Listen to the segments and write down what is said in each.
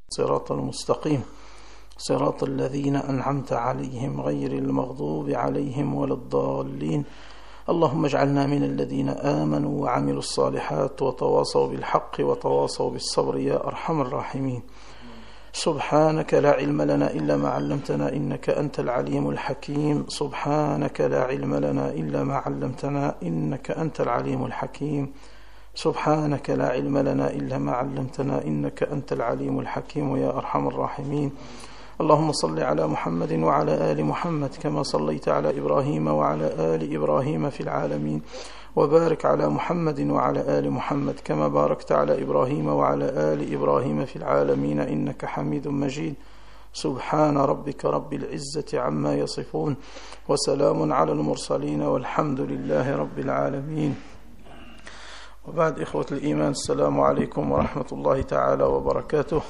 صراط المستقيم صراط الذين أنعمت عليهم غير المغضوب عليهم ولا الضالين. اللهم اجعلنا من الذين آمنوا وعملوا الصالحات وتواصوا بالحق وتواصوا بالصبر يا أرحم الراحمين. سبحانك لا علم لنا إلا ما علمتنا إنك أنت العليم الحكيم. سبحانك لا علم لنا إلا ما علمتنا إنك أنت العليم الحكيم. سبحانك لا علم لنا إلا ما علمتنا إنك أنت العليم الحكيم يا أرحم الراحمين. اللهم صل على محمد وعلى آل محمد كما صليت على إبراهيم وعلى آل إبراهيم في العالمين، وبارك على محمد وعلى آل محمد كما باركت على إبراهيم وعلى آل إبراهيم في العالمين إنك حميد مجيد. سبحان ربك رب العزة عما يصفون وسلام على المرسلين والحمد لله رب العالمين. وبعد، إخوة الإيمان، السلام عليكم ورحمة الله تعالى وبركاته.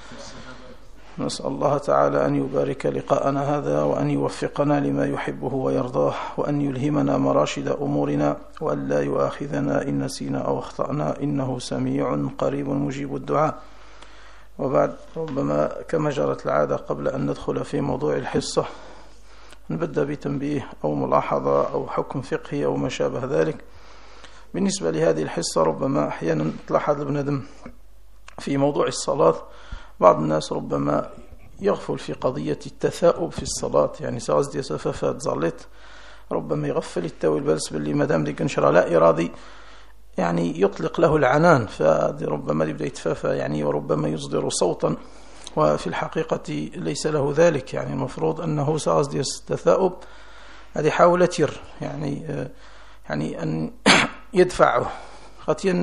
نسأل الله تعالى أن يبارك لقاءنا هذا وأن يوفقنا لما يحبه ويرضاه وأن يلهمنا مراشد أمورنا وأن لا يؤاخذنا إن نسينا أو أخطأنا إنه سميع قريب مجيب الدعاء. وبعد، ربما كما جرت العادة قبل أن ندخل في موضوع الحصة نبدأ بتنبيه أو ملاحظة أو حكم فقهي أو ما شابه ذلك. بالنسبة لهذه الحصة، ربما أحيانا تلاحظ البنادم في موضوع الصلاة بعض الناس ربما يغفل في قضية التثاؤب في الصلاة، يعني سواز دي سفافات زالت ربما يغفل التاوي البلس باللي مدام دي كنشرة لا إرادي يعني يطلق له العنان، فربما يبدأ يتفافى يعني وربما يصدر صوتا، وفي الحقيقة ليس له ذلك. يعني المفروض أنه سواز دي التثاؤب هذه حاول تير يعني أن يدفعه خطيا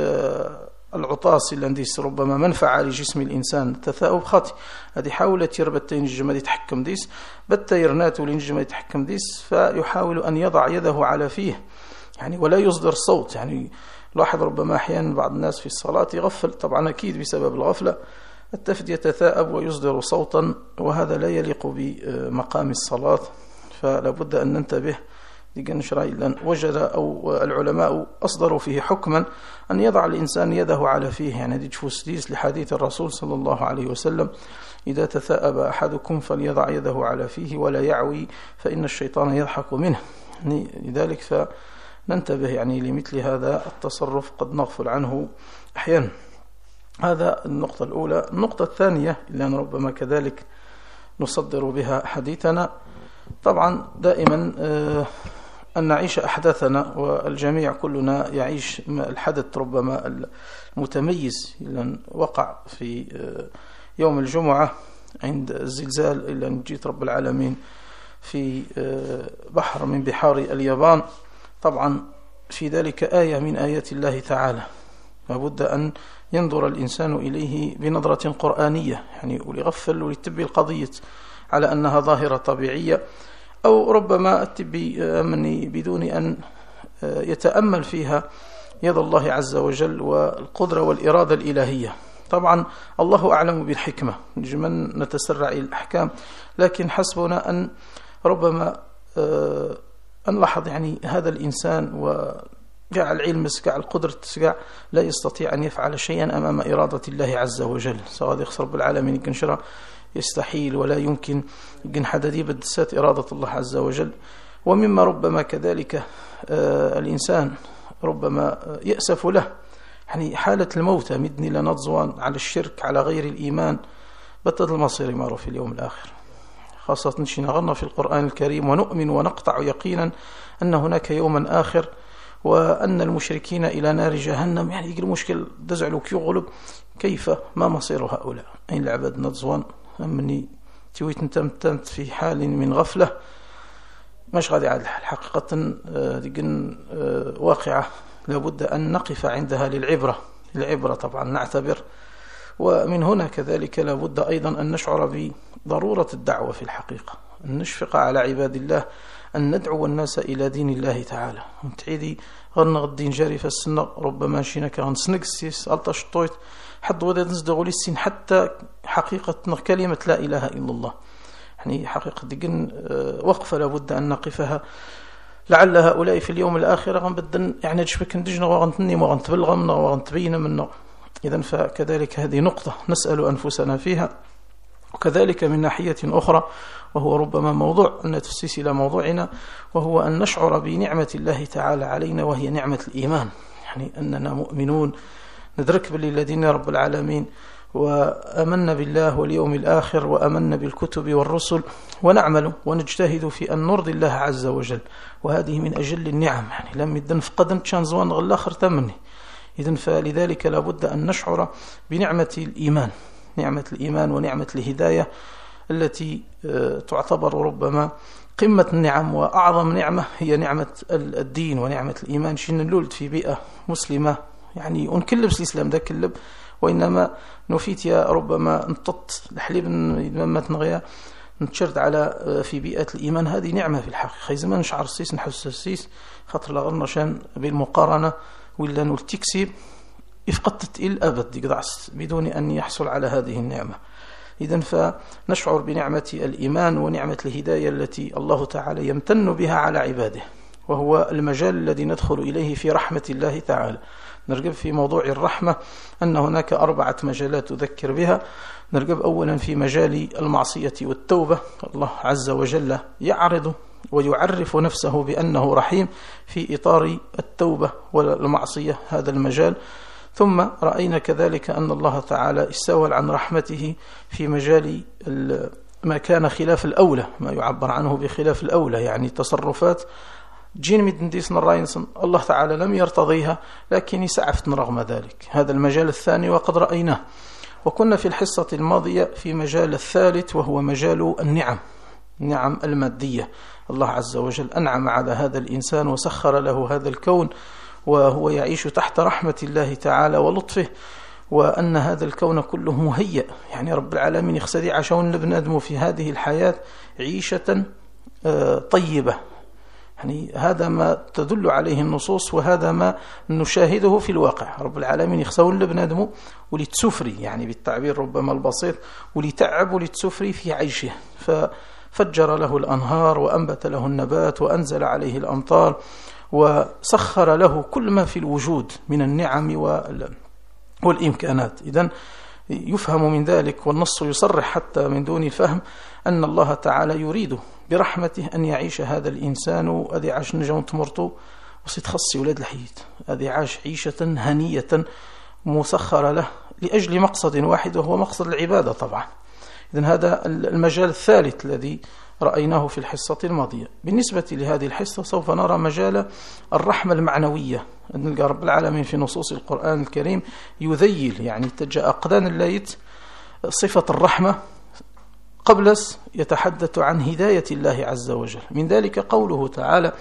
العطاس اللي عنديس ربما منفعة لجسم الإنسان. التثاؤب خطي هذه حاولت يربط ينجم يتحكم ديس بالتيرنات ولينجم يتحكم ديس، فيحاول أن يضع يده على فيه يعني ولا يصدر صوت. يعني لاحظ ربما أحيانا بعض الناس في الصلاة يغفل، طبعا أكيد بسبب الغفلة التفت يتثاءب ويصدر صوتا، وهذا لا يليق بمقام الصلاة، فلا بد أن ننتبه. لأن وجد أو العلماء أصدروا فيه حكما أن يضع الإنسان يده على فيه، يعني دي تفسديس لحديث الرسول صلى الله عليه وسلم: إذا تثاءب أحدكم فليضع يده على فيه ولا يعوي فإن الشيطان يضحك منه. لذلك فننتبه يعني لمثل هذا التصرف قد نغفل عنه أحيانا. هذا النقطة الأولى. النقطة الثانية اللي أنا ربما كذلك نصدر بها حديثنا، طبعا دائما أن نعيش أحداثنا، والجميع كلنا يعيش الحدث ربما المتميز اللي وقع في يوم الجمعة عند الزلزال اللي نجيت رب العالمين في بحر من بحار اليابان. طبعا في ذلك آية من آيات الله تعالى، لابد أن ينظر الإنسان إليه بنظرة قرآنية، يعني وليغفل وليتبي القضية على أنها ظاهرة طبيعية، أو ربما التبي مني بدون أن يتأمل فيها يد الله عز وجل والقدرة والإرادة الإلهية. طبعا الله أعلم بالحكمة، من نتسرع إلى الأحكام، لكن حسبنا أن ربما نلاحظ يعني هذا الإنسان وجاء العلم سكع القدرة سكع لا يستطيع أن يفعل شيئا أمام إرادة الله عز وجل. سواء يخسر رب العالمين يكنشره يستحيل ولا يمكن يمكن حددي بدسات إرادة الله عز وجل. ومما ربما كذلك الإنسان ربما يأسف له، يعني حالة الموتى مدني لنضزوان على الشرك على غير الإيمان بتد المصير مارو في اليوم الآخر، خاصة نشينا في القرآن الكريم: ونؤمن ونقطع يقينا أن هناك يوما آخر وأن المشركين إلى نار جهنم. يعني يقول المشكل دزعلو كيو غلب، كيف ما مصير هؤلاء؟ أين العباد نضزوان أمني تويت انتمت في حال من غفلة مش غادي على الحقيقة دقن واقعة لابد أن نقف عندها للعبرة طبعا نعتبر. ومن هنا كذلك لابد أيضا أن نشعر بضرورة الدعوة في الحقيقة، أن نشفق على عباد الله، أن ندعو الناس إلى دين الله تعالى. تعيدي غنغ الدين جاري في السنة ربما شينك غنسنق السيس ألطش طويت حد وذا نزدغوا للسين حتى حقيقة كلمة لا إله إلا الله، يعني حقيقة دقن وقفة لابد أن نقفها. لعل هؤلاء في اليوم الآخر غنبدن يعني تشبك ندجنا وغنتني وغنتبلغ منا وغنتبين منا إذن فكذلك هذه نقطة نسأل أنفسنا فيها. وكذلك من ناحية أخرى، وهو ربما موضوع نتسيس إلى موضوعنا، وهو أن نشعر بنعمة الله تعالى علينا، وهي نعمة الإيمان. يعني أننا مؤمنون، ندرك بالذين رب العالمين، وأمنا بالله واليوم الآخر، وأمنا بالكتب والرسل، ونعمل ونجتهد في أن نرضي الله عز وجل. وهذه من أجل النعم، يعني لم يدن فقدن كان زوان غلا خرت مني. إذن فلذلك لابد أن نشعر بنعمة الإيمان، نعمة الإيمان ونعمة الهداية التي تعتبر ربما قمة النعم وأعظم نعمة، هي نعمة الدين ونعمة الإيمان. شين نولد في بيئة مسلمة، يعني ونكلب الإسلام ده كلب، وإنما نفيت يا ربما نطط الحليب ما تنغيا نتشرد على في بيئة الإيمان. هذه نعمة في الحقيقة. زمان نشعر السيس نحس السيس خاطر لغرنا شان بالمقارنة ولا نلتكسب إفقدت الأبد يقضعس بدون أن يحصل على هذه النعمة. إذن فنشعر بنعمة الإيمان ونعمة الهداية التي الله تعالى يمتن بها على عباده، وهو المجال الذي ندخل إليه في رحمة الله تعالى. نرغب في موضوع الرحمة أن هناك 4 مجالات أذكر بها. نرغب أولا في مجال المعصية والتوبة. الله عز وجل يعرض ويعرف نفسه بأنه رحيم في إطار التوبة والمعصية، هذا المجال. ثم رأينا كذلك أن الله تعالى استوى عن رحمته في مجال ما كان خلاف الأولى، ما يعبر عنه بخلاف الأولى، يعني تصرفات جين مدنديسن الراينسن الله تعالى لم يرتضيها، لكن سعفتن رغم ذلك. هذا المجال الثاني وقد رأيناه. وكنا في الحصة الماضية في مجال الثالث، وهو مجال النعم المادية. الله عز وجل أنعم على هذا الإنسان وسخر له هذا الكون، وهو يعيش تحت رحمة الله تعالى ولطفه، وأن هذا الكون كله مهيأ. يعني رب العالمين يخسدي عشان لبنادمه في هذه الحياة عيشة طيبة. يعني هذا ما تدل عليه النصوص، وهذا ما نشاهده في الواقع. رب العالمين يخسون لبنادمه ولتسفري، يعني بالتعبير ربما البسيط، ولتعب ولتسفري في عيشه، ففجر له الأنهار وأنبت له النبات وأنزل عليه الأمطار، وسخر له كل ما في الوجود من النعم والإمكانات. إذن يفهم من ذلك، والنص يصرح حتى من دون الفهم، أن الله تعالى يريد برحمته أن يعيش هذا الإنسان أذي عاش نجون تمرته وستخصي ولاد الحيد، أذي عاش عيشة هنية مسخرة له لأجل مقصد واحد، وهو مقصد العبادة طبعا. إذن هذا المجال الثالث الذي رأيناه في الحصة الماضية. بالنسبة لهذه الحصة سوف نرى مجال الرحمة المعنوية. نلقى رب العالمين في نصوص القرآن الكريم يذيل، يعني تجاء أقدان الليت صفة الرحمة قبل يتحدث عن هداية الله عز وجل. من ذلك قوله تعالى: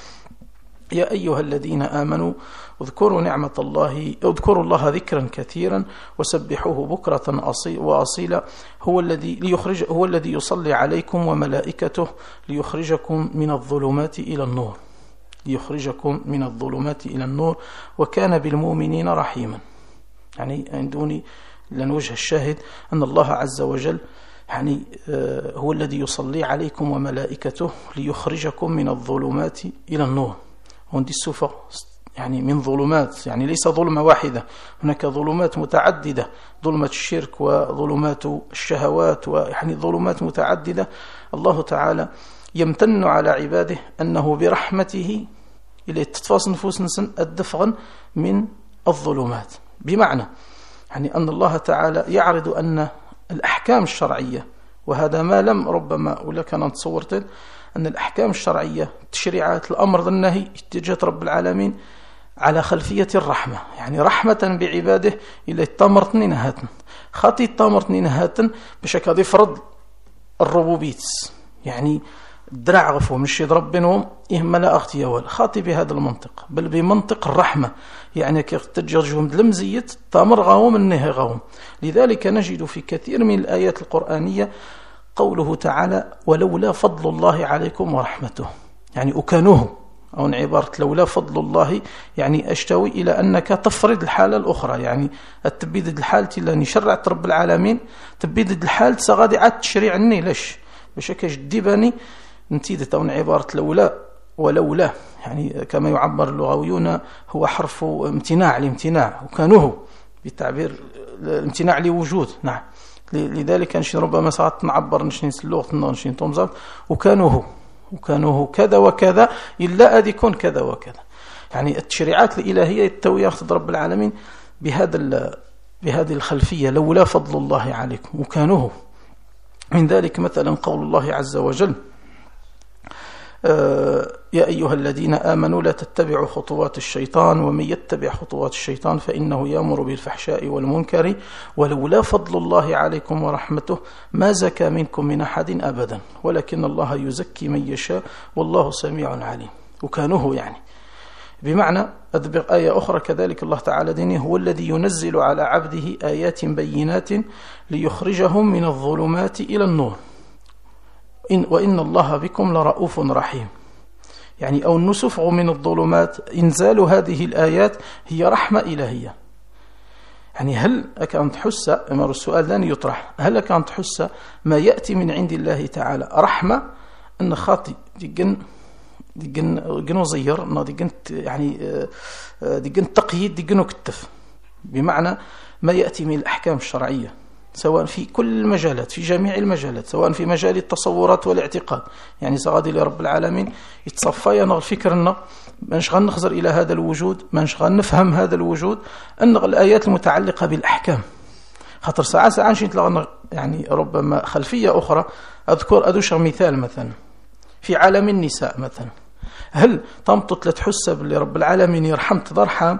يا أيها الذين آمنوا اذكروا نعمة الله، اذكروا الله ذكرا كثيرا وسبحوه بكرة وأصيلا، هو الذي يصلي عليكم وملائكته ليخرجكم من الظلمات إلى النور، ليخرجكم من الظلمات إلى النور وكان بالمؤمنين رحيما. يعني عندوني لن وجه الشاهد أن الله عز وجل يعني هو الذي يصلي عليكم وملائكته ليخرجكم من الظلمات إلى النور. وندي السفة يعني من ظلمات، يعني ليس ظلمة واحدة، هناك ظلمات متعددة، ظلمة الشرك وظلمات الشهوات، ويعني ظلمات متعددة. الله تعالى يمتن على عباده أنه برحمته إلى تتفاص نفوس نسن الدفغن من الظلمات، بمعنى يعني أن الله تعالى يعرض أن الأحكام الشرعية، وهذا ما لم ربما ولا كان نتصورته، أن الأحكام الشرعية تشريعات الأمر والنهي اتجاهات رب العالمين على خلفية الرحمة، يعني رحمة بعباده إلى التمرتني نهاتن خاطي التمرتني نهاتن بشكل هذا فرض الربوبيت، يعني الدرع غفو مش يضرب بينهم لا اغتياوال خاطي بهذا المنطق، بل بمنطق الرحمة، يعني كي تجرجهم دلمزيت تامر غاوم النهي غاوم. لذلك نجد في كثير من الآيات القرآنية قوله تعالى: ولولا فضل الله عليكم ورحمته، يعني أكانوه، أو عبارة لولا فضل الله يعني أشتوي إلى أنك تفرض الحالة الأخرى، يعني التبيد الحالة اللي شرعت رب العالمين تبيد الحالة سغادي عاد تشريع عني ليش بشكل جديباني نتيجة أو عبارة لولا ولولا، يعني كما يعبر اللغويون هو حرف امتناع الامتناع، وكانوه بتعبير الامتناع لوجود. نعم. لذلك نشين ربما ساعات نعبر نشين اللغة نشين تومزات وكانوا كذا وكذا إلا أن يكون كذا وكذا. يعني التشريعات الإلهية التوية أخذ رب العالمين بهذه الخلفية، لولا فضل الله عليكم وكانوا. من ذلك مثلا قول الله عز وجل: يا أيها الذين آمنوا لا تتبعوا خطوات الشيطان ومن يتبع خطوات الشيطان فإنه يأمر بالفحشاء والمنكر ولولا فضل الله عليكم ورحمته ما زكى منكم من أحد أبدا ولكن الله يزكي من يشاء والله سميع عليم. وكانوه يعني بمعنى أدبر آية أخرى كذلك الله تعالى دينه: هو الذي ينزل على عبده آيات بينات ليخرجهم من الظلمات إلى النور وإن الله بكم لرؤوف رحيم. يعني أو النسف من الظلمات، إنزال هذه الآيات هي رحمة إلهية. يعني هل كانت تحس أمر السؤال لن يطرح، هل كانت تحس ما يأتي من عند الله تعالى رحمة أن خاطي ديجن وزير ديجن يعني ديجن تقييد ديجن كتف، بمعنى ما يأتي من الأحكام الشرعية سواء في كل المجالات، في جميع المجالات، سواء في مجال التصورات والاعتقاد. يعني سغادي لرب العالمين يتصفى ينغ فكرنا ما نشغل نخزر إلى هذا الوجود، ما نشغل نفهم هذا الوجود، أن الآيات المتعلقة بالأحكام. خاطر ساعة نشين يعني ربما خلفية أخرى. أذكر مثال مثلا في عالم النساء مثلا، هل تمطط لتحسب لرب العالمين يرحم تضرحم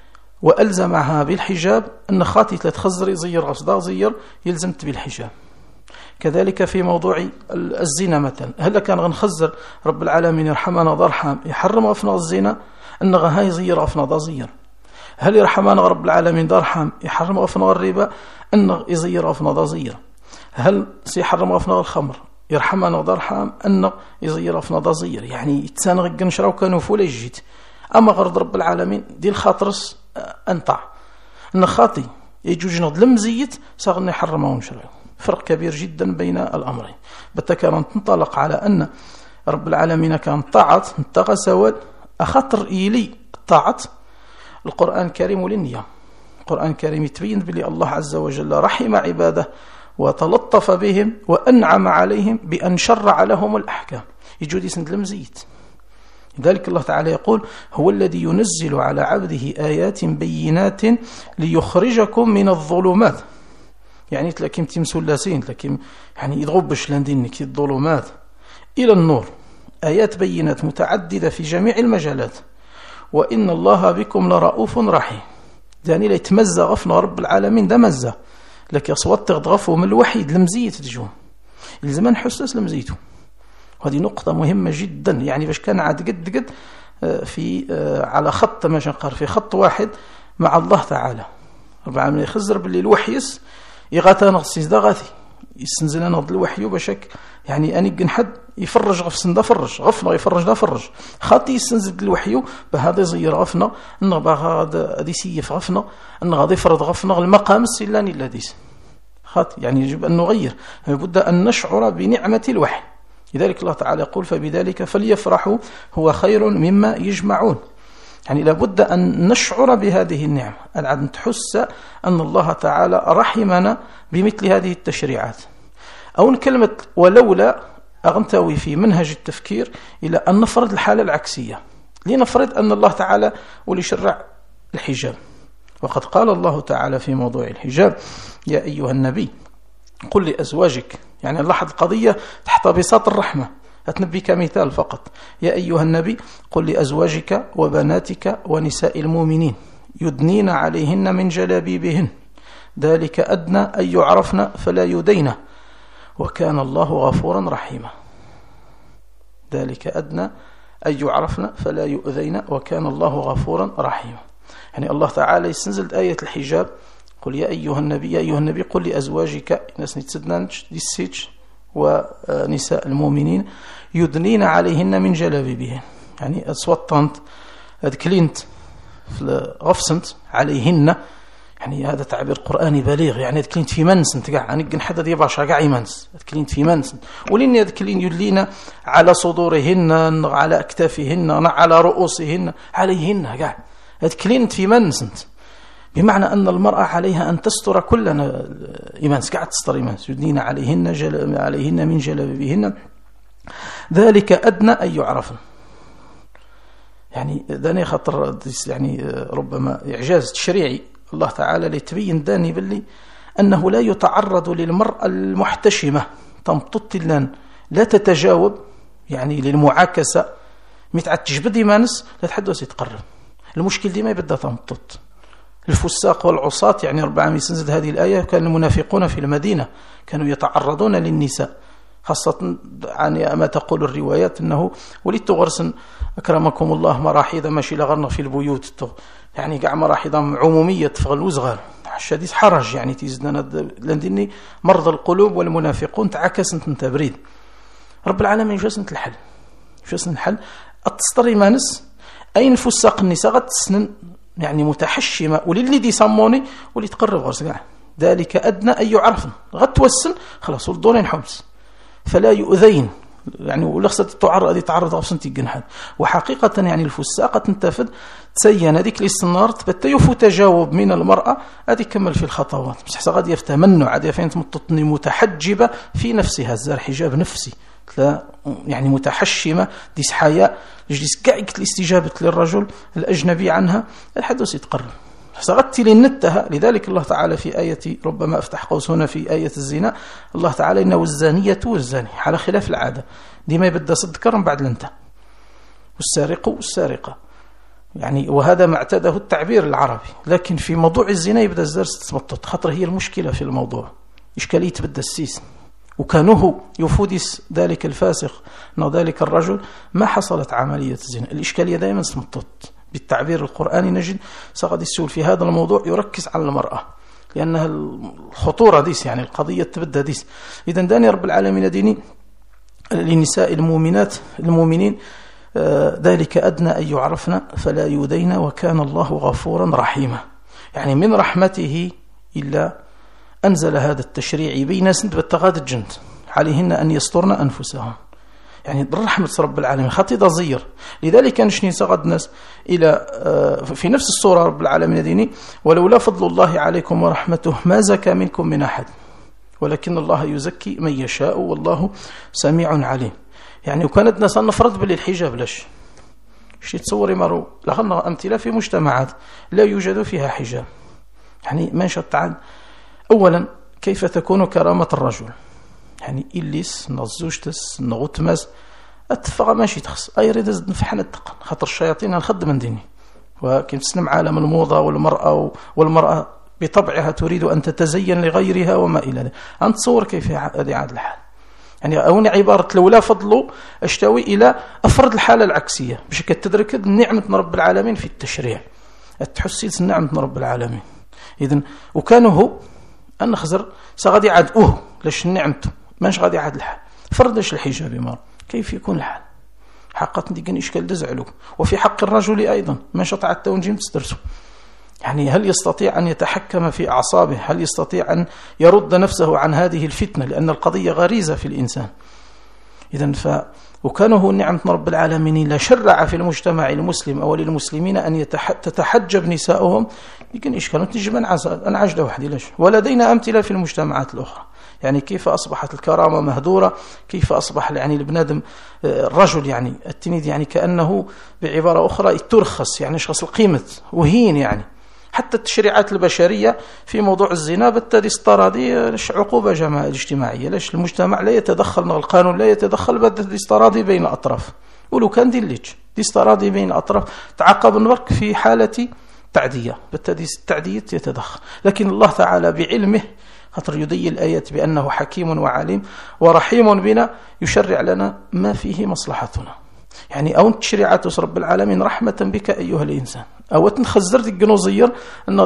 وألزمها بالحجاب أن خاتي تخزر يزير غصدا زير يلزمت بالحجاب؟ كذلك في موضوع الزنا مثلا، هل كان غنخزر رب العالمين يرحمنا ضرحم يحرم أفنى الزنا أن غهاي زير أفنى زير؟ هل يرحمنا رب العالمين ضرحم يحرم أفنى الربا أن يزير أفنى زير؟ هل سيحرم أفنى الخمر يرحمنا ضرحم أن يزير أفنى زير؟ يعني يتسانغ نشراو كانوا فولا يجيت. أما غرض رب العالمين دي الخاطرس أنطع أن خاطي يجوج نض لمزيت ساغني حرمه ونشرعه. فرق كبير جدا بين الأمرين. بتا كان تنطلق على أن رب العالمين كان طاعت نتغى سواد أخطر إلي الطاعت القرآن الكريم وللنية. القرآن الكريم يتبين بلي الله عز وجل رحم عباده وتلطف بهم وأنعم عليهم بأن شرع لهم الأحكام. يجود يسند لمزيت. لذلك الله تعالى يقول: هو الذي ينزل على عبده آيات بينات ليخرجكم من الظلمات. يعني تلاكم تمسلاسين تلاكم يعني يضغبش لندينك الظلمات إلى النور. آيات بينات متعددة في جميع المجالات. وإن الله بكم لرؤوف رحيم. يعني لا يتمزى غفنا رب العالمين ده مزى لك يصوت تغفوا من الوحيد لمزيت تجوم الزمان حسس لمزيته. وهذه نقطة مهمة جدا. يعني باش كان عاد قد في على خط ما شنقر في خط واحد مع الله تعالى. رب العالمين يخزر باللي الوحيس يغاتا نغسيس دا غاثي يستنزل انا الوحي وباشك يعني اني قنحد يفرج غفسن دا فرج غفنا يفرج دا فرج خاطي يستنزل الوحي بهذا زير غفنا ان غادي يسيف غفنا ان غادي يفرض غفنا المقام السلاني الذيس خاطي. يعني يجب ان نغير، لابد ان نشعر بنعمة الوحي. لذلك الله تعالى يقول: فبذلك فليفرحوا هو خير مما يجمعون. يعني لابد أن نشعر بهذه النعمة، أن تحس أن الله تعالى رحمنا بمثل هذه التشريعات. أو كلمة ولولا أغنتوي في منهج التفكير إلى أن نفرض الحالة العكسية. لنفرض أن الله تعالى وليشرع الحجاب، وقد قال الله تعالى في موضوع الحجاب: يا أيها النبي قل لأزواجك. يعني لاحظ القضية تحت بساط الرحمة. أتنبيك مثال فقط: يا أيها النبي قل لأزواجك وبناتك ونساء المؤمنين يدنين عليهن من جلابيبهن ذلك أدنى أن يعرفن فلا يدين وكان الله غفورا رحيما. ذلك أدنى أن يعرفن فلا يؤذين وكان الله غفورا رحيما. يعني الله تعالى يستنزل آية الحجاب: قل يا أيها النبي قل لأزواجك ناس نتسدنانش ديسيج ونساء المؤمنين يدنين عليهن من جلابيبهن. يعني أصوتنت كلينت غفسنت عليهن. يعني هذا تعبير قرآني بليغ. يعني كلينت في منسنت قاع يعني حدا دي باشا قاع يمنس كلينت في منسنت ولين كلين يدلين على صدورهن على أكتافهن على رؤوسهن عليهن قاع كلينت في منسنت بمعنى أن المرأة عليها أن تستر كل إيمان، قاعد تستر إيمان، يدنين عليهن من جلابيبهن ذلك أدنى أن يعرفن. يعني داني خطر يعني ربما إعجاز تشريعي الله تعالى ليتبين داني باللي أنه لا يتعرض للمرأة المحتشمة تمطط لان لا تتجاوب يعني للمعاكسة متعد تجبد إيمانس لا تحدث يتقرب. المشكل دي ما يبدأ تمطط الفساق والعصاة. يعني 400 سنة هذه الآية كان المنافقون في المدينة كانوا يتعرضون للنساء، خاصة يعني ما تقول الروايات أنه ولدت غرسا أكرمكم الله مراحيض ماشي لغرنا في البيوت، يعني قاع مراحيض عمومية تفغل وزغال شديد حرج يعني تيزدنا لندني مرضى القلوب والمنافقون تعكسنت انت بريد. رب العالمين جاسنت الحل، جاسنت الحل التسطري مانس أين الفساق النساء غد تسنن يعني متحشمة وللي دي صموني ولي تقرب غرس قاع ذلك أدنى أن يعرفن غد توسن خلاص ولدونين حمس فلا يؤذين يعني ولخصة تعرض أبسنتي جنحد. وحقيقة يعني الفساقة تنتفد تسين هذيك الاستنار تبت يفوت تجاوب من المرأة هذه كمل في الخطوات بس حسا غادي يفتمنوا عاد فين تمططني متحجبة في نفسها الزار حجاب نفسي لا يعني متحشمة ديس حياء لجلس قاعدة الاستجابة للرجل الأجنبي عنها الحدث يتقرب صغت لنتها. لذلك الله تعالى في آية ربما أفتح قوس هنا في آية الزنا الله تعالى إنه الزانية والزاني على خلاف العادة ديما يبدأ صد كرم بعد لنته والسارق والسارقة يعني وهذا ما اعتاده التعبير العربي. لكن في موضوع الزنا يبدأ الزرس تتمطط خطر هي المشكلة في الموضوع إشكالية بدأ السيس وكانه يفودس ذلك الفاسق أن ذلك الرجل ما حصلت عملية الزنا. الإشكالية دائما تتمطط بالتعبير القرآني نجد سقد السؤال في هذا الموضوع يركز على المرأة لأنها الخطورة ديس يعني القضية تبدأ ديس. إذن داني رب العالمين ديني للنساء المؤمنين ذلك أدنى أن يعرفن فلا يؤذين وكان الله غفورا رحيما. يعني من رحمته إلا أنزل هذا التشريع بين سند بالتغاد الجند عليهن أن يسترن أنفسهم يعني رحمة رب العالمين خطي ضزير. لذلك نشني سغد الناس إلى في نفس الصورة رب العالمين ديني ولولا فضل الله عليكم ورحمته ما زكى منكم من أحد ولكن الله يزكي من يشاء والله سميع عليم. يعني وكانت ناس نفرض بالحجاب ليش شي تصوري مرو لغنا أمثلة في مجتمعات لا يوجد فيها حجاب يعني ما شطعان. أولا كيف تكون كرامة الرجل يعني إليس نزوجتس نغتمز أتفق ماشي تخص أي ريد نفحنا التقن خاطر الشياطين نخدم من ديني وكيف تسلم عالم الموضة والمرأة بطبعها تريد أن تتزين لغيرها وما إلى ذلك. أنت تصور كيف هذه عاد الحال يعني أون عبارة لولا فضله أشتوي إلى أفرض الحالة العكسية بشكل تدرك نعمة رب العالمين في التشريع التحسيس نعمة رب العالمين. إذن وكانوا هو أن خزر سغادي عاد ليش نعمته ماش غادي عاد الحال فردش الحجاب مار كيف يكون الحال حقا ديكن إشكال دزعلو. وفي حق الرجل أيضا ما شطع التونجيم تسترسو يعني هل يستطيع أن يتحكم في أعصابه هل يستطيع أن يرد نفسه عن هذه الفتنة لأن القضية غريزة في الإنسان. إذن وكانه نعمة رب العالمين لا شرع في المجتمع المسلم أو للمسلمين أن تتحجب نساؤهم يمكن إشكال تجب أن عجد وحدي ليش. ولدينا أمثلة في المجتمعات الأخرى يعني كيف أصبحت الكرامة مهدورة كيف أصبح يعني البنادم الرجل يعني التنيد يعني كأنه بعبارة أخرى ترخص يعني شخص القيمة وهين يعني حتى التشريعات البشرية في موضوع الزنا بالتالي استرادي عقوبة اجتماعية ليش المجتمع لا يتدخل القانون لا يتدخل بدل استرادي بين الأطراف ولو كان دي استرادي بين الأطراف تعاقب النورك في حالة تعدية بالتالي التعدية يتدخل. لكن الله تعالى بعلمه خاطر يدي الآيات بأنه حكيم وعليم ورحيم بنا يشرع لنا ما فيه مصلحتنا يعني أو تشريعات رب العالمين رحمة بك أيها الإنسان أو تنخزر ديك نوزير أنه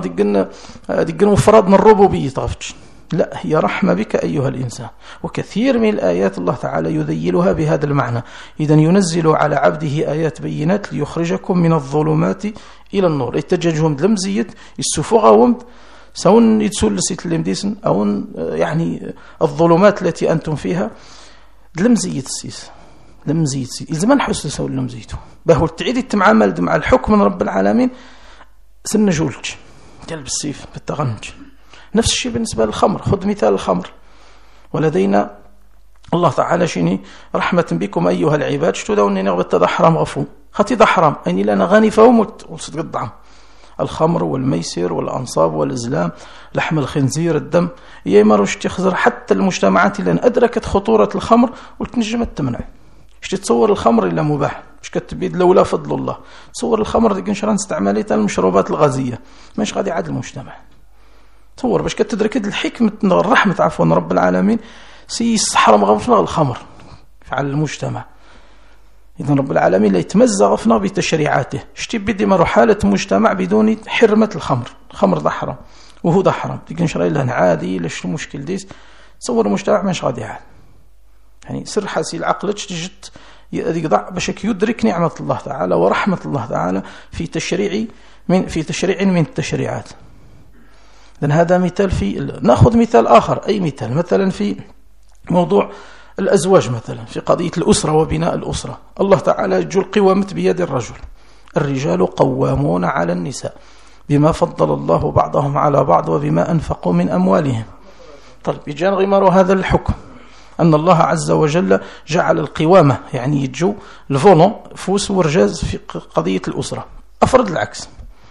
ديك مفرد من الربوبية طافتش لا هي رحمة بك أيها الإنسان. وكثير من الآيات الله تعالى يذيلها بهذا المعنى إذن ينزل على عبده آيات بينات ليخرجكم من الظلمات إلى النور يتججهم دلمزيت السفوغة سواء يتسول لسيت اللمديسن أو يعني الظلمات التي أنتم فيها دلمزيت السيس لمزيت الزمان حس يسوي لمزيته باهو تعيد تتعامل مع الحكم من رب العالمين سن جولج قال بالسيف بالتغنج. نفس الشيء بالنسبة للخمر. خذ مثال الخمر. ولدينا الله تعالى شيني رحمة بكم أيها العباد شتو داوني نغبت تدا حرام غفو خطي دا حرام أني لنا غاني فومت وصد قطعم الخمر والميسر والأنصاب والإزلام لحم الخنزير الدم يمر تخزر حتى المجتمعات اللي أدركت خطورة الخمر وتنجمت تمنع. اش تتصور الخمر إلا مباح اش كتبيد لولا فضل الله. تصور الخمر ديك نشران استعماليتها المشروبات الغازية ماش غادي يعاد المجتمع. تصور باش كتدرك الحكمة الرحمة عفوا رب العالمين سيحرم غفنا الخمر على المجتمع. إذن رب العالمين لا يتمزق غفنا بتشريعاته. شتي بدي مرو حالة مجتمع بدون حرمة الخمر. الخمر ده حرام وهو ده حرام تيجي نشري له عادي ليش المشكل ديس. تصور المجتمع ماش غادي يعاد. يعني سر حاسي العقل تجت يضع باش يدرك نعمة الله تعالى ورحمة الله تعالى في تشريع من التشريعات. إذن هذا مثال. نأخذ مثال آخر. أي مثال مثلا في موضوع الأزواج مثلا في قضية الأسرة وبناء الأسرة. الله تعالى يجعل القوامة بيد الرجل. الرجال قوامون على النساء بما فضل الله بعضهم على بعض وبما أنفقوا من أموالهم. طيب يجان غمار هذا الحكم أن الله عز وجل جعل القوامة يعني يجو الفولون فوس ورجاز في قضية الأسرة. أفرض العكس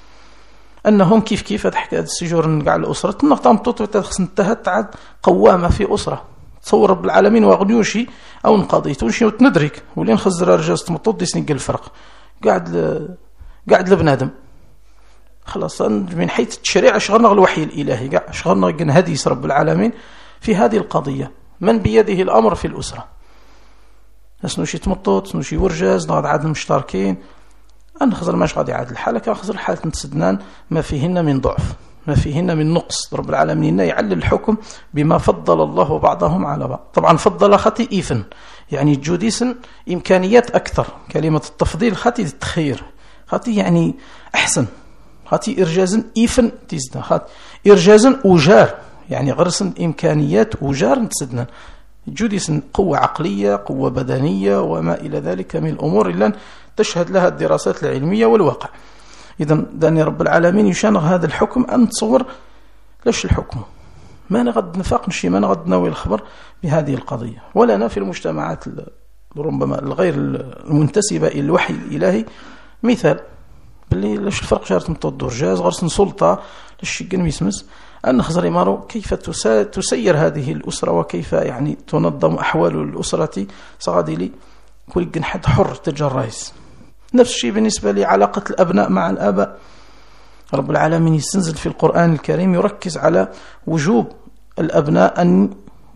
أنهم كيف هذا السجور نقع الأسرة النقطة مطوطة انتهت عاد قوامة في أسرة. تصور رب العالمين واغنيوشي أو نقضيتونشي وتندرك ولين خزر رجاز تمطوط دي سنقل الفرق قاعد لبنادم خلاص من حيث التشريع شغلنا الوحي الإلهي شغلنا هديس رب العالمين في هذه القضية. من بيده الأمر في الأسرة سنوشي تمطوط سنوشي ورجاز نقعد عاد المشتركين أن خزر ماش غادي يعاد الحالة كخزر حالة نتسدنان ما فيهن من ضعف ما فيهن من نقص. رب العالمين يعلل الحكم بما فضل الله بعضهم على بعض. طبعا فضل خطي إيفن يعني جوديسن إمكانيات أكثر. كلمة التفضيل خطي التخير خطي يعني أحسن خطي إرجازا إيفن تزدن خطي إرجازا أجار يعني غرسن إمكانيات أجار نتسدنا جوديسن قوة عقلية قوة بدنية وما إلى ذلك من الأمور اللي تشهد لها الدراسات العلمية والواقع. إذن داني رب العالمين يشانغ هذا الحكم أن تصور ليش الحكم ما نغد نفاق نشي ما نغد نوي الخبر بهذه القضية. ولنا في المجتمعات ربما الغير المنتسبة إلى الوحي الإلهي مثال باللي ليش الفرق شارت متوضو رجاز غرسن سلطة ليش يقن ميسمس أن خزر يمارو كيف تسير هذه الأسرة وكيف يعني تنظم أحوال الأسرة صغادي لي كل يقن حد حر تجريس. نفس الشيء بالنسبة لعلاقة الأبناء مع الآباء. رب العالمين يستنزل في القرآن الكريم يركز على وجوب الأبناء أن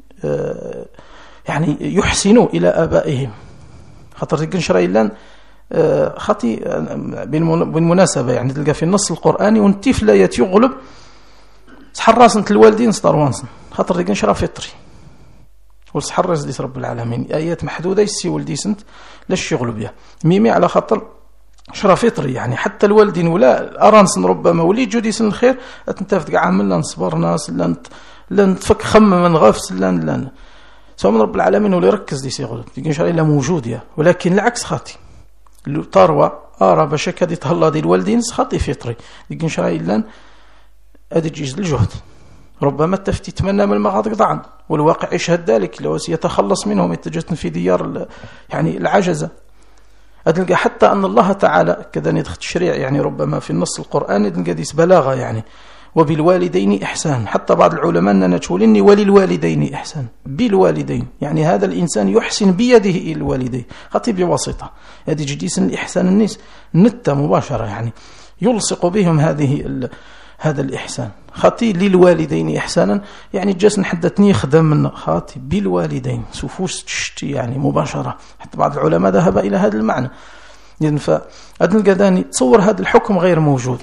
يعني يحسنوا إلى آبائهم. خاطر تلقى شرايلان خطي بالمناسبة يعني تلقى في النص القرآني والطفل لا يغلب سحراسنة الوالدين ستاروانسن خاطر تلقى شرا فطري والسحرس ديس رب العالمين آيات محدودة يسي ولدي سنت لاش يغلب بها ميمي على خاطر شرا فطري يعني حتى الوالدين ولا أرانسن ربما ولي جودي سن الخير أتنتفت قاع عمل لا نصبر ناس لا نتفك خم من غافس لا سواء من رب العالمين ولا يركز ديس يغلب تلقى شرا إلا موجود يا ولكن العكس خاطي تروى أرى بشكل يتهلا دي الوالدين خاطي فطري تلقى شرا إلا أدي جيز الجهد ربما التفتي يتمنى من المغاض ضعا والواقع يشهد ذلك لو يتخلص منهم يتجسن في ديار يعني العجزة. أدلقى حتى أن الله تعالى كذا ندخل الشريع يعني ربما في النص القرآني ديس بلاغة يعني وبالوالدين إحسان. حتى بعض العلماء نتشولني وللوالدين إحسان بالوالدين يعني هذا الإنسان يحسن بيده إلى الوالدين خطي بواسطة هذه جديس الإحسان الناس نتة مباشرة يعني يلصق بهم هذا الإحسان خاطي للوالدين إحسانا يعني جالس نحدثني خدم من خاطي بالوالدين سفوس تشتي يعني مباشرة. حتى بعض العلماء ذهب إلى هذا المعنى. إذن فأدن القداني تصور هذا الحكم غير موجود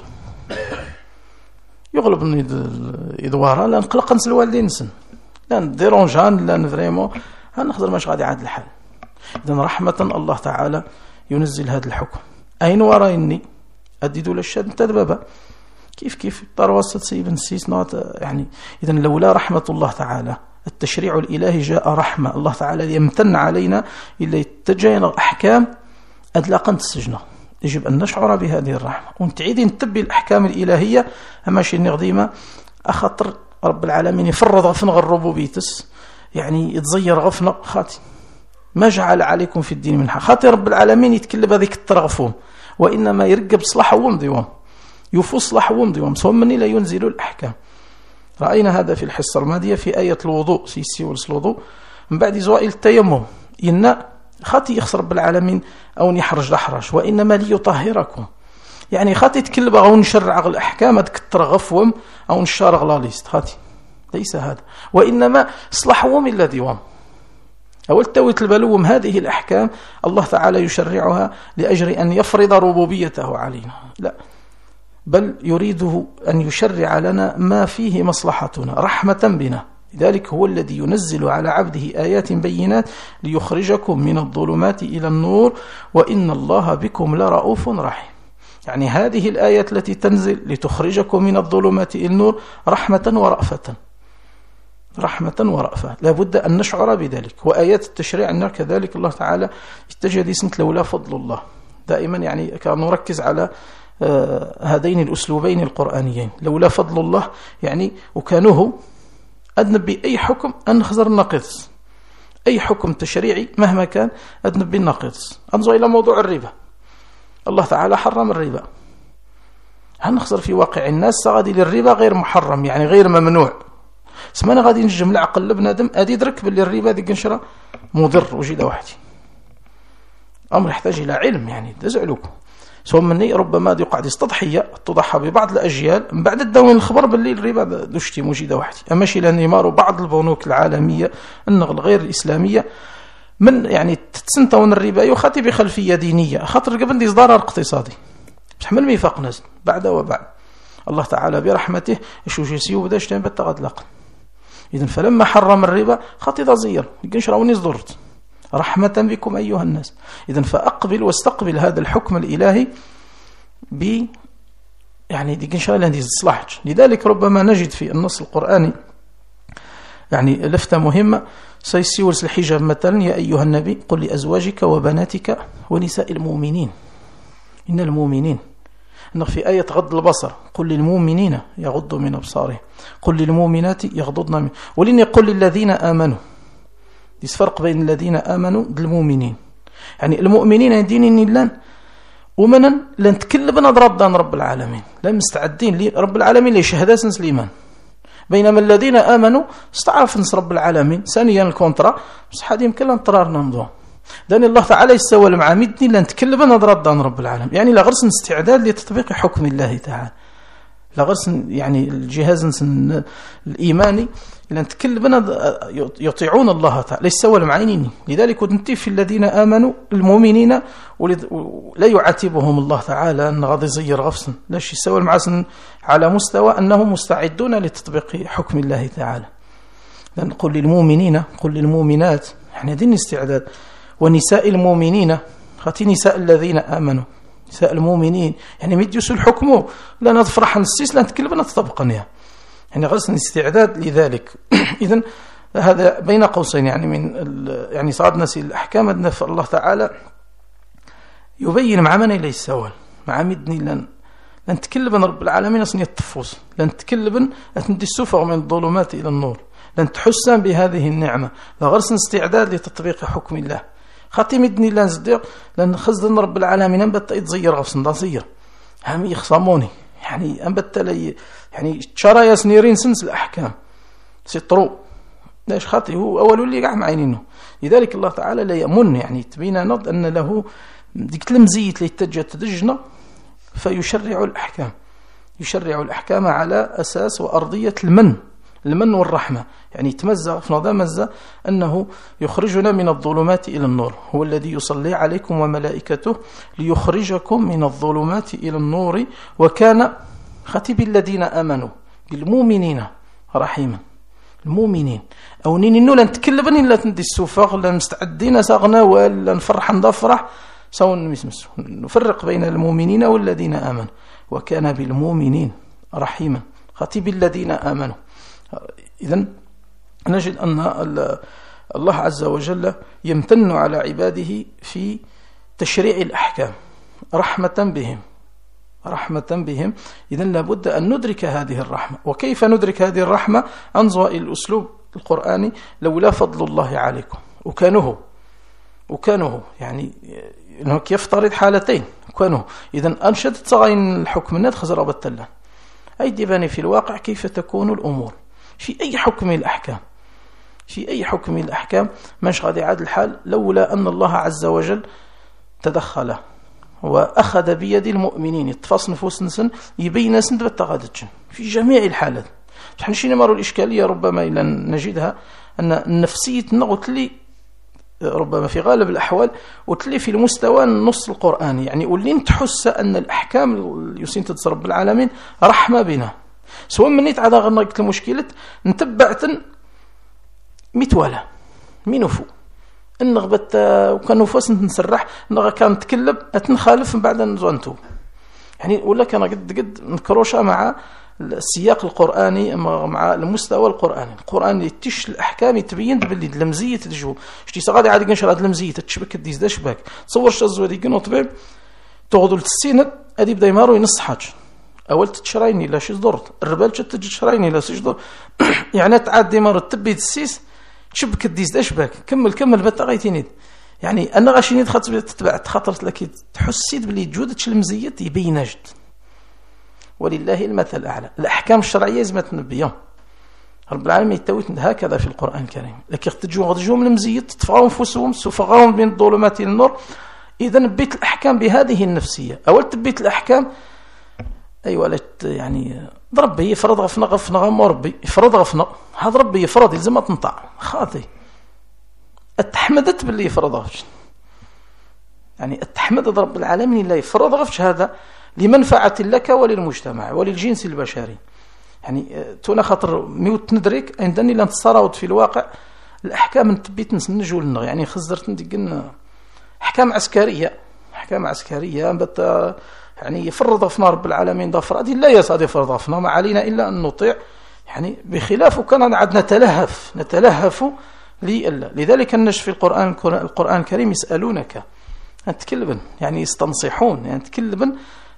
يغلب إدوارها لأن قلق نس الوالدين سن لأن ديرونجان لأن فريمو هنخذر ماش غادي عاد الحال. إذن رحمة الله تعالى ينزل هذا الحكم. أين ورايني أديدوا للشد تدبابا كيف طروسة سيبن سيس يعني إذن لولا رحمة الله تعالى التشريع الإلهي جاء رحمة الله تعالى يمتن علينا إلا يتجين أحكام أدلاقا السجنة يجب أن نشعر بهذه الرحمة ونتعيد نتبي الأحكام الإلهية ماشي نغديما أخطر رب العالمين يفرض غفن غير ربوبيتس يعني يتزير غفن خاطي ما جعل عليكم في الدين من حق خاطي رب العالمين يتكلم هذيك الترغفون وإنما يرقب صلاح ومضيوم يفوز صلاح ومضيوم سواء مني لا ينزل الأحكام. رأينا هذا في الحصة الماضية في آية الوضوء سيسي ورس الوضوء من بعد زوائل التيمم إن خاطي يخسر رب العالمين أو يحرج لحرج وإنما ليطهركم يعني خاطي تكلب أو نشرع الأحكام هذيك الترغفهم أو نشارغ لاليست خاطي ليس هذا وإنما صلاحهم إلا ديوام أول تويت البلوم هذه الأحكام الله تعالى يشرعها لأجل أن يفرض ربوبيته علينا لا بل يريده أن يشرع لنا ما فيه مصلحتنا رحمة بنا لذلك هو الذي ينزل على عبده آيات بينات ليخرجكم من الظلمات إلى النور وإن الله بكم لرؤوف رحيم يعني هذه الآيات التي تنزل لتخرجكم من الظلمات إلى النور رحمة ورأفة لا بد أن نشعر بذلك. وآيات التشريع أن كذلك الله تعالى اتجد سنة لولا فضل الله دائما يعني كان نركز على هذين الأسلوبين القرآنيين لولا فضل الله يعني وكانوه أدنبي أي حكم أن نخزر النقص أي حكم تشريعي مهما كان أدنبي النقص. أنظر إلى موضوع الربا الله تعالى حرم الربا هنخزر في واقع الناس غادي للربا غير محرم يعني غير ممنوع سمانا غادي نجم العقل بنادم أدي درك باللي الربا ديك نشرة مضر وجيده وحدي أمر يحتاج إلى علم يعني تزعلوكم سواء مني ربما يقعد يستضحية تضحى ببعض الأجيال من بعد الدوين الخبر باللي الربا دوشتي موجودة وحدي أماشي لأن يماروا بعض البنوك العالمية النغل غير الإسلامية من يعني تتسنتون الربا يخاطي بخلفية دينية خاطر قبل دي ضرر اقتصادي بحمل ميفاق نزل بعد وبعد الله تعالى برحمته يشوش يسيو بداش تنبت بتغدلق إذن فلما حرم الربا خاطي ضزير يقنش راوني صدرت رحمة بكم أيها الناس. إذن فأقبل واستقبل هذا الحكم الإلهي يعني دي إن شاء الله هذه الصلاحج. لذلك ربما نجد في النص القرآني يعني لفتة مهمة سيسيور الحجاب مثلا يا أيها النبي قل لأزواجك وبناتك ونساء المؤمنين إن المؤمنين أنه في آية غض البصر قل للمؤمنين يغضوا من أبصارهم قل للمؤمنات يغضضن من ولن يقول للذين آمنوا فرق بين الذين آمنوا والمؤمنين يعني المؤمنين دين الله ومن لن تكلب نضرب دان رب العالمين لا مستعدين رب العالمين ليشهد سنس الإيمان بينما الذين آمنوا استعرف نس رب العالمين ثانيا الكونترا بس حد يمكن لن ترارنا نمضوا دان الله تعالى يستوى المعامدني لن تكلب نضرب دان رب العالمين يعني لا غرس استعداد لتطبيق حكم الله تعالى لا غرس يعني الجهاز الإيماني لأن تكلبنا يطيعون الله تعالى يستوى المعينين لذلك كنت في الذين آمنوا المؤمنين لا يعاتبهم الله تعالى أن غادي يزير غفصا لاش يستوى المعسن على مستوى أنهم مستعدون لتطبيق حكم الله تعالى لأن قل للمؤمنين قل للمؤمنات يعني دين استعداد ونساء المؤمنين خاتي نساء الذين آمنوا نساء المؤمنين يعني مديوس الحكم لا نفرح نسيس لا نتكلم نتطبقنيها يعني غرس الاستعداد لذلك. إذن هذا بين قوسين يعني من يعني صعدنا سي الأحكام أن الله تعالى يبين مع من ليس سوال مع مدني لن تكلبن رب العالمين أصني التفوس لن تكلبن أتندي السفر من الظلمات إلى النور لن تحسن بهذه النعمة لغرس استعداد لتطبيق حكم الله خاتي مدني لن صديق لن خزن رب العالمين أنبت يتزير غفصن ضزير هم يخصموني يعني أنبت لي يعني تشارى يسنيرين سنس الأحكام سيطروا ليش خاطي هو أول اللي قاع معينينه لذلك الله تعالى لا يأمن يعني تبين نض أن له ديك المزيت اللي يتجت دجنا فيشرع الأحكام يشرع الأحكام على أساس وأرضية المن والرحمة يعني تمزق في نظام مزة أنه يخرجنا من الظلمات إلى النور هو الذي يصلي عليكم وملائكته ليخرجكم من الظلمات إلى النور وكان خطيب الذين آمنوا بالمؤمنين رحيما المؤمنين أو نينو لن تكلبن إلا تندي السفاق لن مستعدين ساغنا ولا نفرح نضفرح سوى نمسمس نفرق بين المؤمنين والذين آمنوا وكان بالمؤمنين رحيما خطيب الذين آمنوا. إذن نجد أن الله عز وجل يمتن على عباده في تشريع الأحكام رحمة بهم. إذن لابد أن ندرك هذه الرحمة. وكيف ندرك هذه الرحمة؟ أنظر إلى الأسلوب القرآني: لولا فضل الله عليكم. وكانه يعني إنه يفترض حالتين. كانه إذن أنشدت صغين الحكم الناد خزر بالتلان أي ديباني في الواقع كيف تكون الأمور في أي حكم من الأحكام مش غادي عاد الحال لولا أن الله عز وجل تدخل وأخذ بيد المؤمنين يتفاص نفوس نسن يبين سند بالتغادج في جميع الحالات. نحن شيء نمر الإشكالية ربما إلا نجدها أن النفسية نغت لي ربما في غالب الأحوال وتلي في المستوى النص القرآني، يعني ولين تحس أن الأحكام يسين تدسر رب العالمين رحمة بنا، سواء منيت عدا غير قلت المشكلة نتبعت متوالى منفو النغبت وكان نفوس نسرح نغا كان نتكلم أتنخالف من بعد نزوانتو، يعني ولا كان قد نكروشة مع السياق القرآني مع المستوى القرآني تش الأحكام يتبين باللي لمزية تجو شتي صغادي عادي كنشر هاد لمزية تشبك الديس دا شباك تصور شازو هادي كنو طبيب تغدو لتسينة هادي بدا يمارو ينص حاج أول تتشرايني لا شي صدرت الربال تجي تشرايني لا شي صدر يعني تعادي مارو تبي تسيس تشبك الديس دا شباك كمل بتا غايتيني يعني أنا غاشيني تتبع خاطرت لك تحسيت باللي جودة المزية يبين جد ولله المثل الأعلى. الأحكام الشرعية زي ما تنبيهم رب العالمين يتويت هكذا في القرآن الكريم لكن غتجو من المزية تطفعوا أنفسهم سفغاهم بين الظلمات إلى النور. إذا نبيت الأحكام بهذه النفسية أول تبيت الأحكام أيوة يعني ربي يفرض غفنا غم ربي يفرض غفنا هذا ربي يفرض لازم ما تنطع خاطي اتحمدت باللي يفرض غفش يعني اتحمد رب العالمين لا يفرض غفش هذا لمنفعة لك وللمجتمع وللجنس البشري. يعني تونا خاطر ميوت ندرك عندني لان تصراوت في الواقع الأحكام نتبيت نسنجو لنا يعني خزرت ندقنا أحكام عسكرية بت يعني يفرض غفنا رب العالمين ضفر هذه لا يصاد يفرض غفنا ما علينا إلا أن نطيع يعني بخلاف كان عاد نتلهف لذلك النش في القرآن الكريم يسألونك نتكلم يعني يستنصحون يعني نتكلم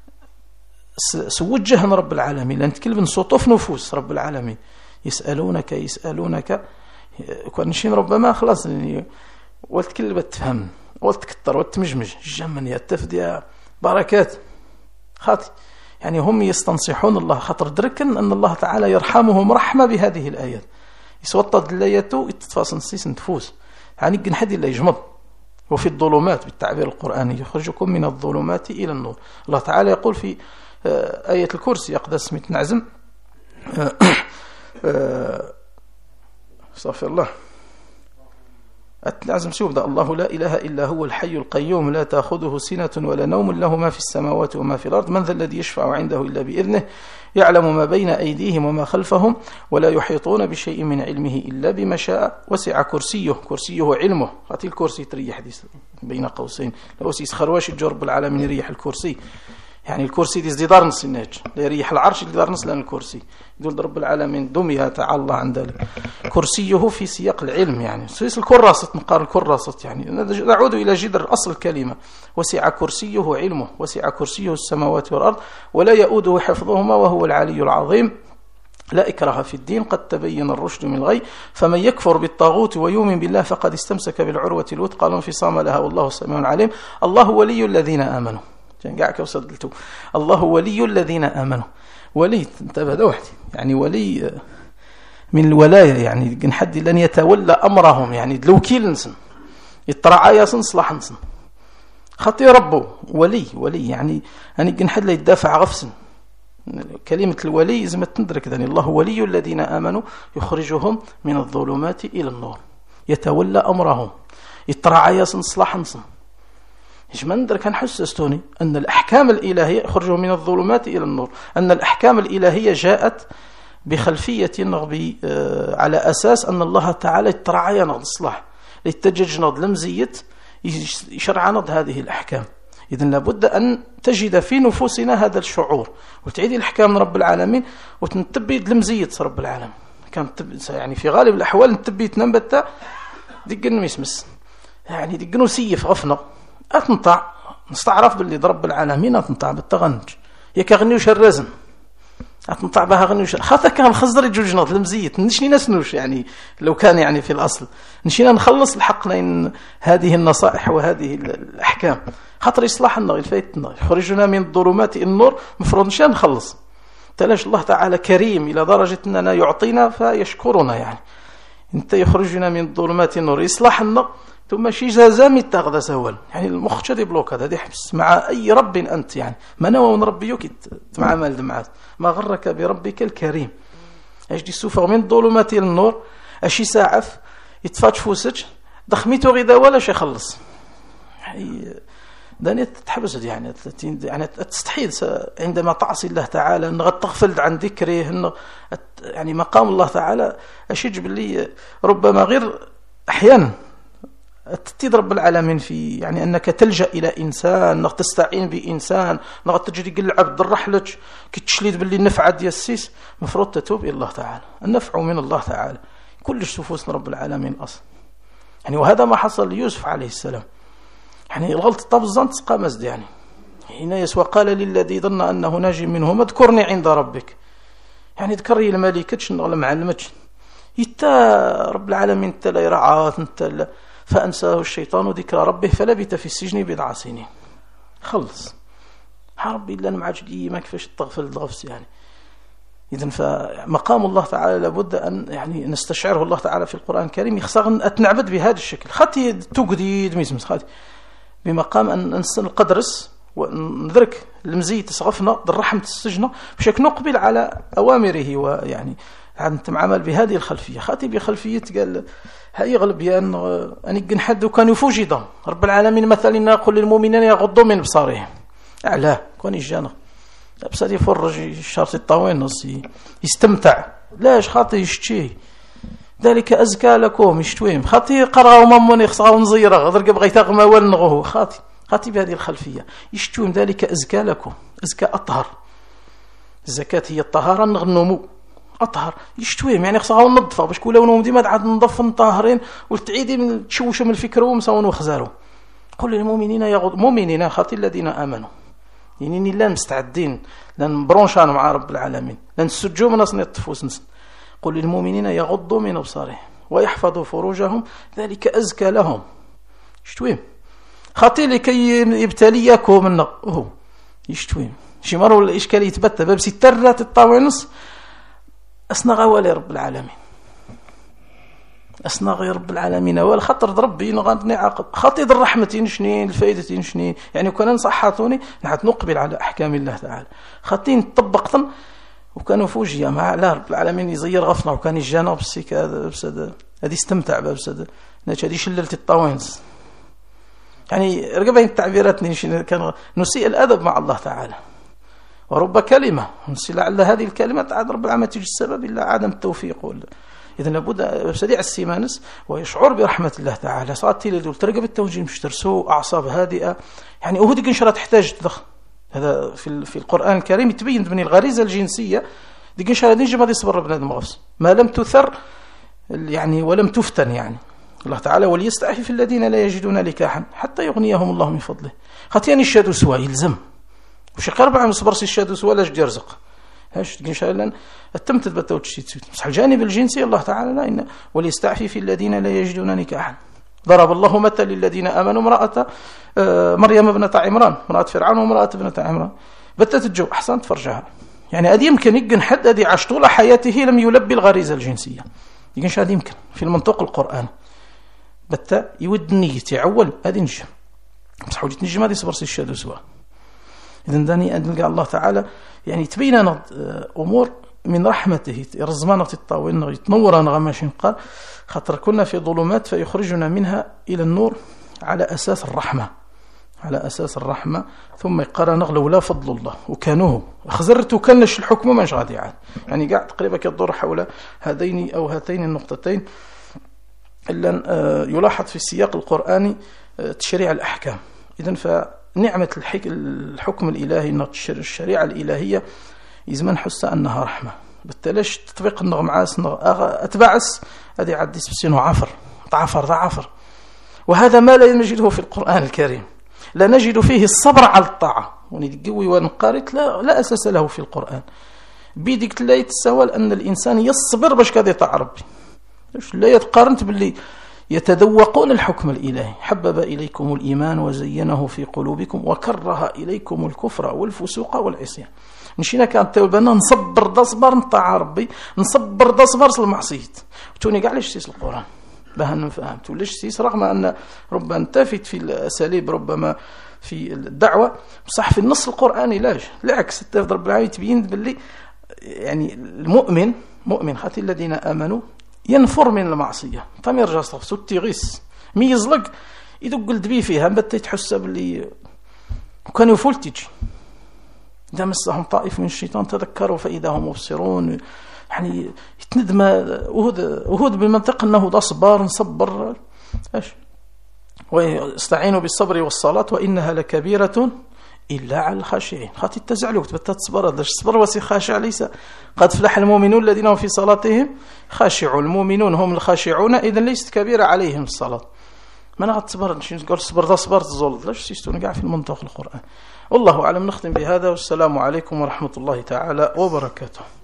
سوجه من رب العالمين لأن نتكلم صوتوف نفوس رب العالمين يسألونك كان شيء ربما خلاص يعني وتكلم تفهم وتكتر وتمجمج الجمن يتفدي بركات خاطي يعني هم يستنصحون الله خاطر دركن أن الله تعالى يرحمهم رحمة بهذه الآيات يسوطد الآيات يتفاصل نسيس نتفوس يعني قنحدي اللي يجمض وفي الظلمات بالتعبير القرآني يخرجكم من الظلمات إلى النور. الله تعالى يقول في آية الكرسي يقدس متنعزم استغفر الله أتنعزم سيبدأ الله لا إله إلا هو الحي القيوم لا تأخذه سنة ولا نوم له ما في السماوات وما في الأرض من ذا الذي يشفع عنده إلا بإذنه يعلم ما بين أيديهم وما خلفهم ولا يحيطون بشيء من علمه إلا بما شاء وسع كرسيه علمه هاتي الكرسي تريح حديث بين قوسين لو سيس خرواش الجرب العالمين يريح الكرسي يعني الكرسي دي دار نص الناج يريح العرش اللي دار نص لأن الكرسي يقول رب العالمين دميها تعالى الله عن ذلك كرسيه في سياق العلم يعني سيس الكراسة نقارن الكراسة يعني نعود إلى جذر أصل الكلمة وسع كرسيه علمه وسع كرسيه السماوات والأرض ولا يؤوده حفظهما وهو العلي العظيم لا إكراه في الدين قد تبين الرشد من الغي فمن يكفر بالطاغوت ويؤمن بالله فقد استمسك بالعروة الوثقى لا انفصام لها والله سميع عليم. الله ولي الذين آمنوا الله ولي الذين آمنوا ولي انتبه واحد يعني ولي من الولاية يعني نحد لن يتولى أمرهم يعني الوكيل نسن يطرع ياسن صلاح نسن خطي ربه ولي يعني نحد لا يدافع غفسن كلمة الولي زي ما تندرك ذني الله ولي الذين آمنوا يخرجهم من الظلمات إلى النور يتولى أمرهم يطرع ياسن صلاح نسن إيش من ندرك نحسستوني أن الأحكام الإلهية خرجوا من الظلمات إلى النور أن الأحكام الإلهية جاءت بخلفية نغبي على أساس أن الله تعالى يترعى نغض الصلاح ليتجج نغض لمزية يشرع نغض هذه الأحكام. إذن لابد أن تجد في نفوسنا هذا الشعور وتعيد الأحكام من رب العالمين وتنتبه لمزية رب العالمين كانت يعني في غالب الأحوال نتبه تنبت دقن مسمس يعني دقنو سيف غفنا أتنطع نستعرف باللي ضرب العالمين تنطع بالتغنج ياك غنيوش الرزم تنطع بها غنيوش خاطر كان الخزر يجوج نوض المزيت نشني نسنوش يعني لو كان يعني في الأصل نشينا نخلص الحق لين هذه النصائح وهذه الأحكام خاطر يصلح لنا الفايتنا يخرجنا من الظلمات النور مفروض نشان نخلص تلاش الله تعالى كريم إلى درجة أننا يعطينا فيشكرنا يعني انت يخرجنا من الظلمات النور يصلح لنا ثم شي جزامي تاخذ سهول يعني المخ شدي بلوكاد هذه حبس مع أي رب أنت يعني ما نوى من ربيك تمعامل دمعات ما غرك بربك الكريم اش دي سوفر من الظلمات النور اشي ساعف يتفاتش فوسج دخميتو غدا ولا شي يخلص يعني داني تحبس يعني تستحيل عندما تعصي الله تعالى ان تغفل عن ذكره يعني مقام الله تعالى اش يجب لي ربما غير احيانا تتيد رب العالمين في يعني أنك تلجأ إلى إنسان أنك تستعين بإنسان أنك تجري قل العبد الرحلج كتشليد باللي النفع ديال السيس مفروض تتوب إلى الله تعالى النفع من الله تعالى كلش تفوسنا رب العالمين أصلا يعني وهذا ما حصل ليوسف عليه السلام يعني الغلط طب الظن تسقى مزد يعني هنا يسوى قال للذي ظن أنه ناجي منهم اذكرني عند ربك يعني ذكري الملكتش نغلى معلمتش يتا رب العالمين انت لا يرعاه انت لا فأنساه الشيطان ذكر ربه فلبث في السجن بضع سنين خلص ربي إلا معجقي ما كيفاش تغفل الغفس يعني إذن فمقام الله تعالى لابد أن يعني نستشعره الله تعالى في القرآن الكريم يخصغ أتنعبد بهذا الشكل خاطي تقديد ميزمس خاطي بمقام أن نسن القدرس وندرك المزيت تسغفنا الرحمة السجن بشكل نقبل على أوامره ويعني نتعامل بهذه الخلفية خاطي بخلفية قال هاي غلبيان أن يقن حد وكان يفوجد رب العالمين مثلا نقول للمؤمنين يغضوا من بصارهم أعلاه كون يجانا بس هذا يفرج الشرط الطوين يستمتع لاش خاطي يشتي ذلك أزكى لكم يشتويم خاطي قرأوا ممن يخصغوا نزيره غدر بغيت أغمى ولنغوه خاطي بهذه الخلفية يشتويم ذلك أزكى لكم أزكى أطهر الزكاة هي الطهارة نغنمو أطهر يشتويهم يعني خصها ننظفها باش كل يوم ديما عاد ننظف طاهرين وتعيدي من تشوش من الفكر ومساون وخزارو قل للمؤمنين يغض مؤمنين خاطي الذين آمنوا يعني لا مستعدين لان برونشان مع رب العالمين لان سجوا من اصل الطفوس نسن قل للمؤمنين يغضوا من ابصارهم ويحفظوا فروجهم ذلك ازكى لهم يشتويهم خاطي لكي يبتليكم من هو يشتويهم شي مره الاشكال يتبت باب سترات الطاونس أصنع ولي رب العالمين أصنع رب العالمين والخطر ربي نغني عقب خطيد الرحمة نشني الفائدة نشني يعني كنا نصحاتوني نحن نقبل على أحكام الله تعالى خطين طبقتن وكانوا فوجيا مع لا رب العالمين يزير غفنا وكان يجانا بسيك هذا بسد هذه استمتع بسد ناش هذه شللت الطاوينس يعني رقبين التعبيرات كان نسيء الأدب مع الله تعالى ورب كلمة لعل هذه الكلمة عاد رب العالمين تجي السبب إلا عدم التوفيق إذا لابد سريع السيمانس ويشعر برحمة الله تعالى صارت لدول ترقب التوجيه مش ترسو أعصاب هادئة يعني أهدك إن شاء الله تحتاج تضخ هذا في القرآن الكريم يتبين من الغريزة الجنسية ديك إن شاء الله نيجي ما يصبر بنادم غفص ما لم تثر يعني ولم تفتن يعني الله تعالى وليستعفف الذين لا يجدون نكاحا حتى يغنيهم الله من فضله خاطيان الشهادة سوا يلزم وش قربع مصبرسي الشهادة سوا لاش يرزق هاش إن شاء الله التمت بتوتشيت بس الجانب الجنسي الله تعالى لا إن وليستعفف الذين لا يجدون نكاحا ضرب الله مثل للذين آمنوا امرأة مريم ابنة عمران امرأة فرعون وامرأة ابنة عمران بتت الجو أحسنت فرجها يعني هذه يمكن يجن حد هذه عاش طول حياته لم يلبي الغريزة الجنسية يجن هذا يمكن في المنطق القرآن بتا يود نية يعول هذه نجم بس حاولت نجم هذه صبرسي الشهادة سوا إذن داني أدلقى الله تعالى يعني تبيننا أمور من رحمته رزمانة الطاوين يتنورنا غماشين قال خاطر كنا في ظلمات فيخرجنا منها إلى النور على أساس الرحمة على أساس الرحمة ثم قال نغلو لا فضل الله وكانوه خزرت وكانش الحكم ما غادي عاد يعني قاعد تقريبا يدور حول هذين أو هاتين النقطتين إلا يلاحظ في السياق القرآني تشريع الأحكام إذن فنعمة الحكم الإلهي إن الشريعة الإلهية يزمن حس أنها رحمة بالتاليش تطبيق النغم عاس أتبعس هذه عديس بسينه عفر ضعفر وهذا ما لا نجده في القرآن الكريم لا نجد فيه الصبر على الطاعة ونقوي ونقارت لا أساس له في القرآن. بيديك لا يتساوى أن الإنسان يصبر باش كاد يطاع ربي. لا يتقارنت باللي يتذوقون الحكم الإلهي. حبب إليكم الإيمان وزينه في قلوبكم وكره إليكم الكفر والفسوق والعصيان. مشينا كانت توبنا نصبر دصبر نطاع ربي، نصبر دصبر المعصية. توني قاع ليش تيس القرآن باه نفهم وليش تيس، رغم أن ربما انتفت في الأساليب ربما في الدعوة، بصح في النص القرآني لاش العكس. رب العالمين تبين باللي يعني المؤمن خاطر الذين آمنوا ينفر من المعصية فما يرجع صف سوتي غيس مي يزلق يدق الدبي فيها بدا يتحس باللي وكان يفول تيجي إذا مسهم طائف من الشيطان تذكروا فإذا هم مبصرون. يعني يتندم وهود بالمنطق أنه ده صبار نصبر ايش ويستعينوا بالصبر والصلاة وإنها لكبيرة إلا على الخاشعين. خاطي تزعلوا تبتا تصبر، هذا الصبر وسي خاشع ليس. قد فلح المؤمنون الذين هم في صلاتهم خاشعون. المؤمنون هم الخاشعون، إذا ليست كبيرة عليهم الصلاة. ما نغت تصبر نقول صبر ده صبر تزول لاش سيستون قاع في المنطق القرآن. والله أعلم. نختم بهذا والسلام عليكم ورحمة الله تعالى وبركاته.